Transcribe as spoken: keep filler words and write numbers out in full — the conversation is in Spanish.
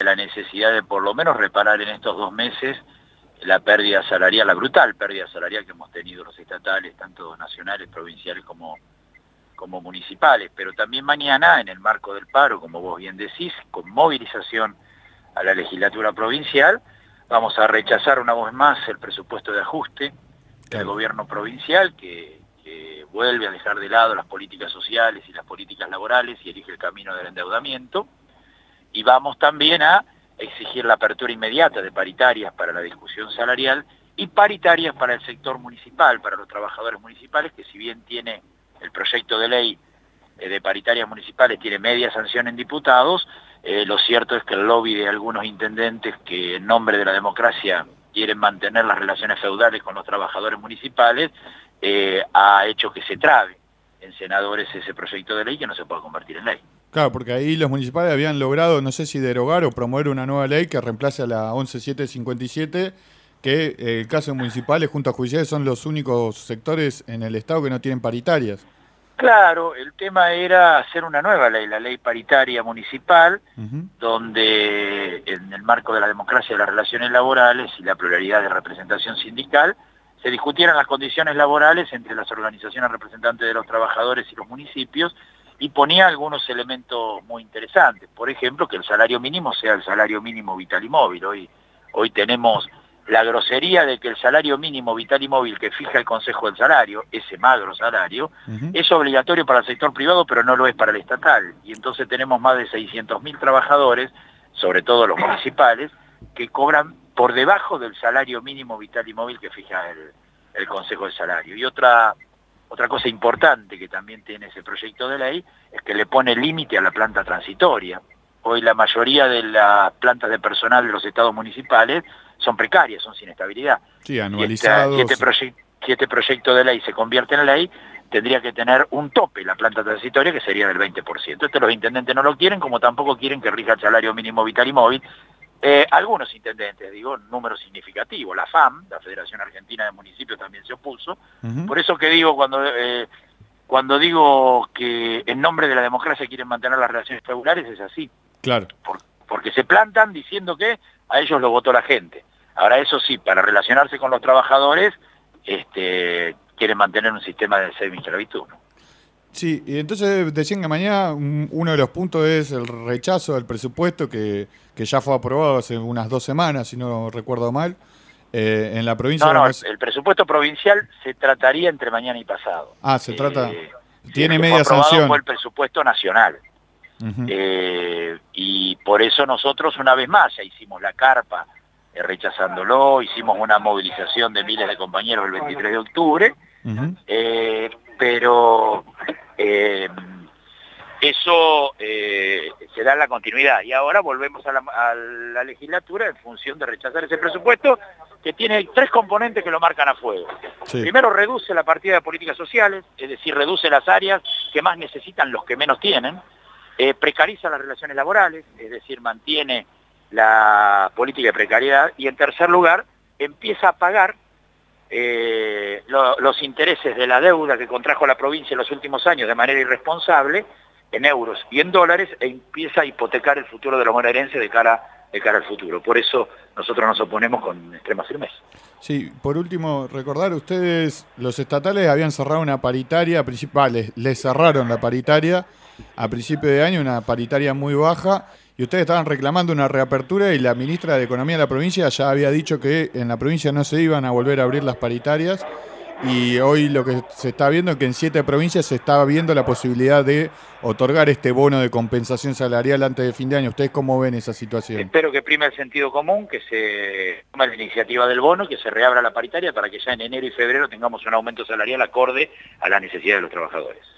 la necesidad de por lo menos reparar en estos dos meses la pérdida salarial, la brutal pérdida salarial que hemos tenido los estatales, tanto nacionales, provinciales como, como municipales. Pero también mañana, en el marco del paro, como vos bien decís, con movilización a la legislatura provincial, vamos a rechazar una vez más el presupuesto de ajuste del gobierno provincial, que, que vuelve a dejar de lado las políticas sociales y las políticas laborales y elige el camino del endeudamiento. Y vamos también a exigir la apertura inmediata de paritarias para la discusión salarial y paritarias para el sector municipal, para los trabajadores municipales, que si bien tiene el proyecto de ley de paritarias municipales, tiene media sanción en diputados, eh, lo cierto es que el lobby de algunos intendentes que en nombre de la democracia quieren mantener las relaciones feudales con los trabajadores municipales, eh, ha hecho que se trabe en senadores ese proyecto de ley que no se pueda convertir en ley. Claro, porque ahí los municipales habían logrado, no sé si derogar o promover una nueva ley que reemplace a la once mil setecientos cincuenta y siete, que eh, el caso de municipales, juntas judiciales, son los únicos sectores en el Estado que no tienen paritarias. Claro, el tema era hacer una nueva ley, la ley paritaria municipal, uh-huh. donde en el marco de la democracia de las relaciones laborales y la pluralidad de representación sindical, se discutieran las condiciones laborales entre las organizaciones representantes de los trabajadores y los municipios, y ponía algunos elementos muy interesantes. Por ejemplo, que el salario mínimo sea el salario mínimo vital y móvil. Hoy, hoy tenemos la grosería de que el salario mínimo vital y móvil que fija el Consejo del Salario, ese magro salario, uh-huh. es obligatorio para el sector privado, pero no lo es para el estatal. Y entonces tenemos más de seiscientos mil trabajadores, sobre todo los municipales, que cobran por debajo del salario mínimo vital y móvil que fija el, el Consejo del Salario. Y otra... Otra cosa importante que también tiene ese proyecto de ley es que le pone límite a la planta transitoria. Hoy la mayoría de las plantas de personal de los estados municipales son precarias, son sin estabilidad. Sí, anualizados. Si este, proye si este proyecto de ley se convierte en ley, tendría que tener un tope la planta transitoria, que sería del veinte por ciento. Esto los intendentes no lo quieren, como tampoco quieren que rija el salario mínimo vital y móvil. Eh, algunos intendentes, digo, número significativo, la F A M, la Federación Argentina de Municipios, también se opuso. Uh-huh. Por eso que digo, cuando eh, cuando digo que en nombre de la democracia quieren mantener las relaciones regulares, es así. Claro. Por, porque se plantan diciendo que a ellos lo votó la gente. Ahora, eso sí, para relacionarse con los trabajadores, este, quieren mantener un sistema de semi-esclavitud, ¿no? Sí, y entonces decían que mañana uno de los puntos es el rechazo del presupuesto que, que ya fue aprobado hace unas dos semanas, si no recuerdo mal, eh, en la provincia... No, no, de la... el presupuesto provincial se trataría entre mañana y pasado. Ah, se eh, trata... Sí, Tiene el que media fue aprobado sanción. Fue el presupuesto nacional. Uh-huh. eh, y por eso nosotros una vez más ya hicimos la carpa eh, rechazándolo, hicimos una movilización de miles de compañeros el veintitrés de octubre, uh-huh. eh, pero... Eh, eso eh, se da en la continuidad y ahora volvemos a la, a la legislatura en función de rechazar ese presupuesto que tiene tres componentes que lo marcan a fuego. Sí. Primero, reduce la partida de políticas sociales, es decir, reduce las áreas que más necesitan los que menos tienen, eh, precariza las relaciones laborales, es decir, mantiene la política de precariedad, y en tercer lugar, empieza a pagar Eh, lo, los intereses de la deuda que contrajo la provincia en los últimos años de manera irresponsable, en euros y en dólares, e empieza a hipotecar el futuro de los bonaerenses de cara, de cara al futuro. Por eso nosotros nos oponemos con extrema firmeza. Sí, por último, recordar, ustedes, los estatales habían cerrado una paritaria, principales, les cerraron la paritaria a principio de año, una paritaria muy baja, y ustedes estaban reclamando una reapertura y la ministra de Economía de la provincia ya había dicho que en la provincia no se iban a volver a abrir las paritarias, y hoy lo que se está viendo es que en siete provincias se está viendo la posibilidad de otorgar este bono de compensación salarial antes de fin de año. ¿Ustedes cómo ven esa situación? Espero que prime el sentido común, que se tome la iniciativa del bono, que se reabra la paritaria para que ya en enero y febrero tengamos un aumento salarial acorde a las necesidades de los trabajadores.